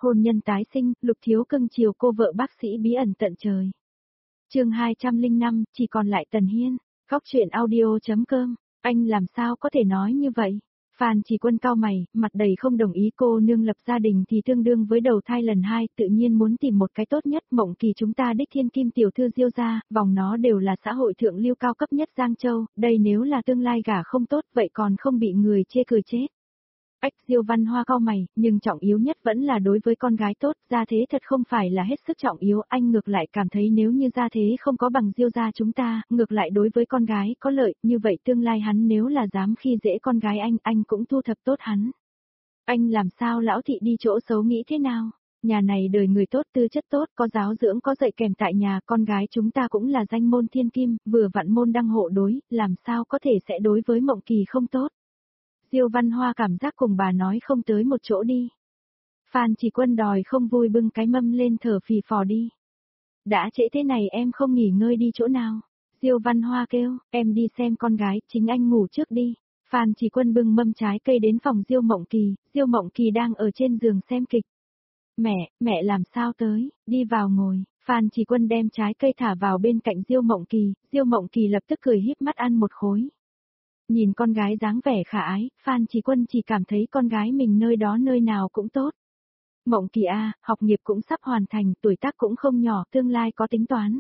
Hôn nhân tái sinh, Lục Thiếu cưng chiều cô vợ bác sĩ bí ẩn tận trời. Chương 205, chỉ còn lại Tần Hiên. Góc truyện audio.com. Anh làm sao có thể nói như vậy? Phan Chỉ Quân cau mày, mặt đầy không đồng ý. Cô nương lập gia đình thì tương đương với đầu thai lần 2, tự nhiên muốn tìm một cái tốt nhất. Mộng Kỳ chúng ta đích thiên kim tiểu thư Diêu gia, vòng nó đều là xã hội thượng lưu cao cấp nhất Giang Châu, đây nếu là tương lai gả không tốt vậy còn không bị người chê cười chết. Ách, Diêu Văn Hoa cau mày, nhưng trọng yếu nhất vẫn là đối với con gái tốt, gia thế thật không phải là hết sức trọng yếu, anh ngược lại cảm thấy nếu như gia thế không có bằng Diêu gia chúng ta, ngược lại đối với con gái có lợi, như vậy tương lai hắn nếu là dám khi dễ con gái anh cũng thu thập tốt hắn. Anh làm sao lão thị đi chỗ xấu nghĩ thế nào? Nhà này đời người tốt tư chất tốt, có giáo dưỡng có dạy kèm tại nhà, con gái chúng ta cũng là danh môn thiên kim, vừa vặn môn đăng hộ đối, làm sao có thể sẽ đối với Mộng Kỳ không tốt. Diêu Văn Hoa cảm giác cùng bà nói không tới một chỗ đi. Phan Chỉ Quân đòi không vui bưng cái mâm lên thở phì phò đi. Đã trễ thế này em không nghỉ ngơi đi chỗ nào. Diêu Văn Hoa kêu, em đi xem con gái, chính anh ngủ trước đi. Phan Chỉ Quân bưng mâm trái cây đến phòng Diêu Mộng Kỳ đang ở trên giường xem kịch. Mẹ làm sao tới, đi vào ngồi. Phan Chỉ Quân đem trái cây thả vào bên cạnh Diêu Mộng Kỳ lập tức cười híp mắt ăn một khối. Nhìn con gái dáng vẻ khả ái, Phan Chỉ Quân chỉ cảm thấy con gái mình nơi đó nơi nào cũng tốt. Mộng Kỳ a, học nghiệp cũng sắp hoàn thành, tuổi tác cũng không nhỏ, tương lai có tính toán.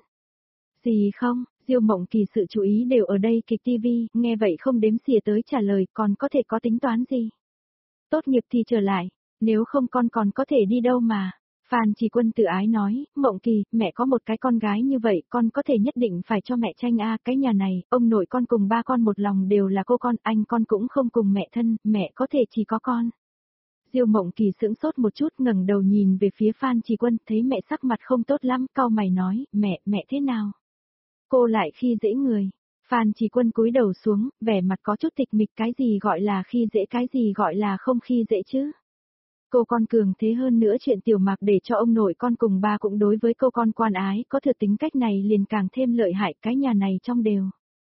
Gì không, Diêu Mộng Kỳ sự chú ý đều ở đây kịch tivi, nghe vậy không đếm xỉa tới trả lời, còn có thể có tính toán gì? Tốt nghiệp thì trở lại, nếu không con còn có thể đi đâu mà. Phan Chỉ Quân tự ái nói, Mộng Kỳ, mẹ có một cái con gái như vậy, con có thể nhất định phải cho mẹ tranh cái nhà này, ông nội con cùng ba con một lòng đều là cô con, anh con cũng không cùng mẹ thân, mẹ có thể chỉ có con. Diêu Mộng Kỳ sững sốt một chút ngẩng đầu nhìn về phía Phan Chỉ Quân, thấy mẹ sắc mặt không tốt lắm, cau mày nói, mẹ thế nào? Cô lại khi dễ người. Phan Chỉ Quân cúi đầu xuống, vẻ mặt có chút tịch mịch, cái gì gọi là khi dễ, cái gì gọi là không khi dễ chứ? Cô con cường thế hơn nữa chuyện Tiểu Mạc để cho ông nội con cùng ba cũng đối với cô con quan ái, có thừa tính cách này liền càng thêm lợi hại, cái nhà này trong đều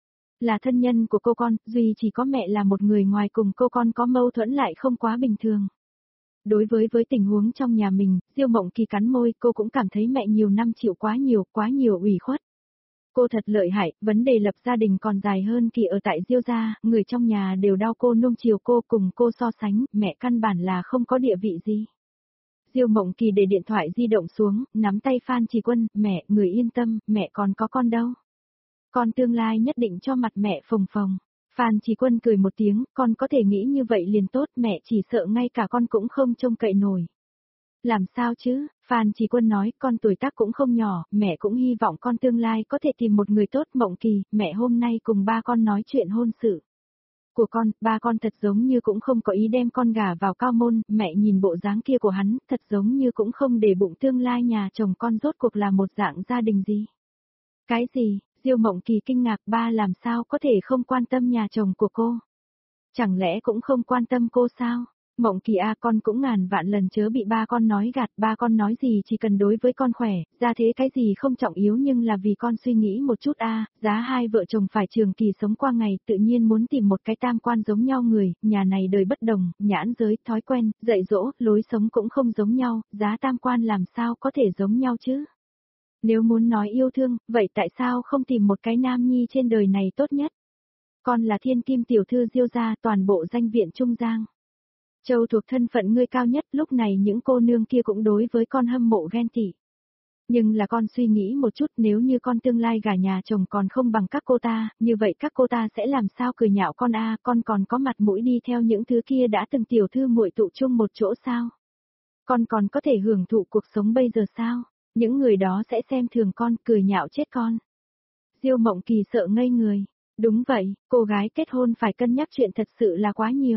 là thân nhân của cô con, duy chỉ có mẹ là một người ngoài cùng cô con có mâu thuẫn lại không quá bình thường. Đối với tình huống trong nhà mình, Diêu Mộng Kỳ cắn môi, cô cũng cảm thấy mẹ nhiều năm chịu quá nhiều ủy khuất. Cô thật lợi hại, vấn đề lập gia đình còn dài hơn kỳ ở tại Diêu gia, người trong nhà đều đau cô nuông chiều cô, cùng cô so sánh, mẹ căn bản là không có địa vị gì. Diêu Mộng Kỳ để điện thoại di động xuống, nắm tay Phan Chỉ Quân, mẹ, người yên tâm, mẹ còn có con đâu. Con tương lai nhất định cho mặt mẹ phồng phồng. Phan Chỉ Quân cười một tiếng, con có thể nghĩ như vậy liền tốt, mẹ chỉ sợ ngay cả con cũng không trông cậy nổi. Làm sao chứ, Phan Chỉ Quân nói, con tuổi tác cũng không nhỏ, mẹ cũng hy vọng con tương lai có thể tìm một người tốt. Mộng Kỳ, mẹ hôm nay cùng ba con nói chuyện hôn sự của con, ba con thật giống như cũng không có ý đem con gả vào cao môn, mẹ nhìn bộ dáng kia của hắn, thật giống như cũng không để bụng tương lai nhà chồng con rốt cuộc là một dạng gia đình gì. Cái gì, Diêu Mộng Kỳ kinh ngạc, ba làm sao có thể không quan tâm nhà chồng của cô? Chẳng lẽ cũng không quan tâm cô sao? Mộng Kỳ a, con cũng ngàn vạn lần chớ bị ba con nói gạt, ba con nói gì chỉ cần đối với con khỏe, ra thế cái gì không trọng yếu nhưng là vì con suy nghĩ một chút giá hai vợ chồng phải trường kỳ sống qua ngày, tự nhiên muốn tìm một cái tam quan giống nhau người, nhà này đời bất đồng, nhãn giới, thói quen, dạy dỗ, lối sống cũng không giống nhau, giá tam quan làm sao có thể giống nhau chứ? Nếu muốn nói yêu thương, vậy tại sao không tìm một cái nam nhi trên đời này tốt nhất? Con là thiên kim tiểu thư Diêu gia, toàn bộ danh viện Trung Giang Châu thuộc thân phận ngươi cao nhất, lúc này những cô nương kia cũng đối với con hâm mộ ghen tị. Nhưng là con suy nghĩ một chút, nếu như con tương lai gả nhà chồng còn không bằng các cô ta, như vậy các cô ta sẽ làm sao cười nhạo con con còn có mặt mũi đi theo những thứ kia đã từng tiểu thư muội tụ chung một chỗ sao? Con còn có thể hưởng thụ cuộc sống bây giờ sao? Những người đó sẽ xem thường con, cười nhạo chết con. Diêu Mộng Kỳ sợ ngây người. Đúng vậy, cô gái kết hôn phải cân nhắc chuyện thật sự là quá nhiều.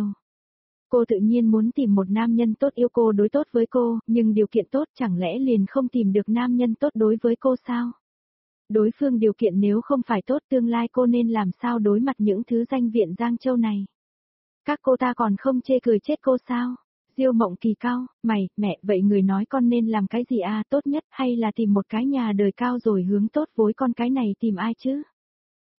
Cô tự nhiên muốn tìm một nam nhân tốt yêu cô đối tốt với cô, nhưng điều kiện tốt chẳng lẽ liền không tìm được nam nhân tốt đối với cô sao? Đối phương điều kiện nếu không phải tốt tương lai cô nên làm sao đối mặt những thứ danh viện Giang Châu này? Các cô ta còn không chê cười chết cô sao? Diêu Mộng Kỳ cao, mẹ, vậy người nói con nên làm cái gì tốt nhất hay là tìm một cái nhà đời cao rồi hướng tốt với con cái này tìm ai chứ?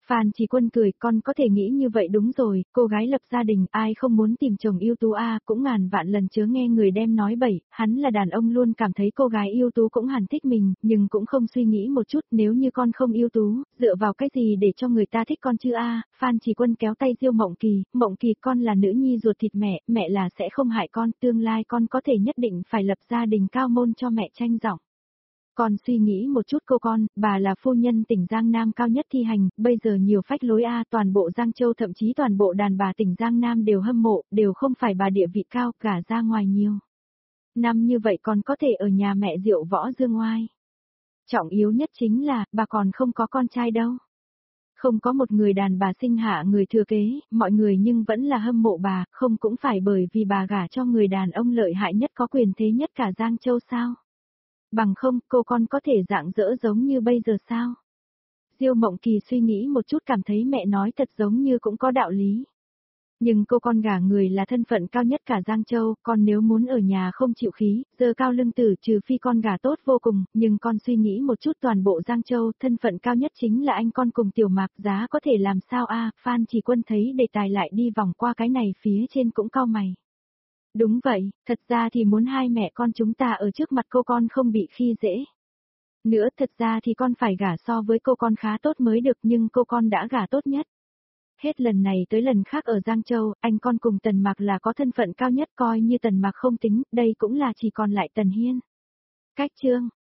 Phan Chỉ Quân cười, con có thể nghĩ như vậy đúng rồi, cô gái lập gia đình, ai không muốn tìm chồng ưu tú cũng ngàn vạn lần chớ nghe người đem nói bậy, hắn là đàn ông luôn cảm thấy cô gái ưu tú cũng hẳn thích mình, nhưng cũng không suy nghĩ một chút nếu như con không ưu tú, dựa vào cái gì để cho người ta thích con chứ Phan Chỉ Quân kéo tay Diêu Mộng Kỳ con là nữ nhi ruột thịt mẹ, mẹ là sẽ không hại con, tương lai con có thể nhất định phải lập gia đình cao môn cho mẹ tranh giọng. Con suy nghĩ một chút cô con, bà là phu nhân tỉnh Giang Nam cao nhất thi hành, bây giờ nhiều phách lối toàn bộ Giang Châu thậm chí toàn bộ đàn bà tỉnh Giang Nam đều hâm mộ, đều không phải bà địa vị cao, cả ra ngoài nhiều. Năm như vậy còn có thể ở nhà mẹ Diệu Võ Dương Oai. Trọng yếu nhất chính là, bà còn không có con trai đâu. Không có một người đàn bà sinh hạ người thừa kế, mọi người nhưng vẫn là hâm mộ bà, không cũng phải bởi vì bà gả cho người đàn ông lợi hại nhất có quyền thế nhất cả Giang Châu sao? Bằng không, cô con có thể dạng dỡ giống như bây giờ sao? Diêu Mộng Kỳ suy nghĩ một chút cảm thấy mẹ nói thật giống như cũng có đạo lý. Nhưng cô con gả người là thân phận cao nhất cả Giang Châu, con nếu muốn ở nhà không chịu khí, giờ cao lưng tử trừ phi con gả tốt vô cùng, nhưng con suy nghĩ một chút toàn bộ Giang Châu, thân phận cao nhất chính là anh con cùng Tiểu Mạc, giá có thể làm sao Phan Chỉ Quân thấy đề tài lại đi vòng qua cái này phía trên cũng cau mày. Đúng vậy, thật ra thì muốn hai mẹ con chúng ta ở trước mặt cô con không bị khi dễ. Nữa thật ra thì con phải gả so với cô con khá tốt mới được nhưng cô con đã gả tốt nhất. Hết lần này tới lần khác ở Giang Châu, anh con cùng Tần Mạc là có thân phận cao nhất coi như Tần Mạc không tính, đây cũng là chỉ còn lại Tần Hiên. Cách chương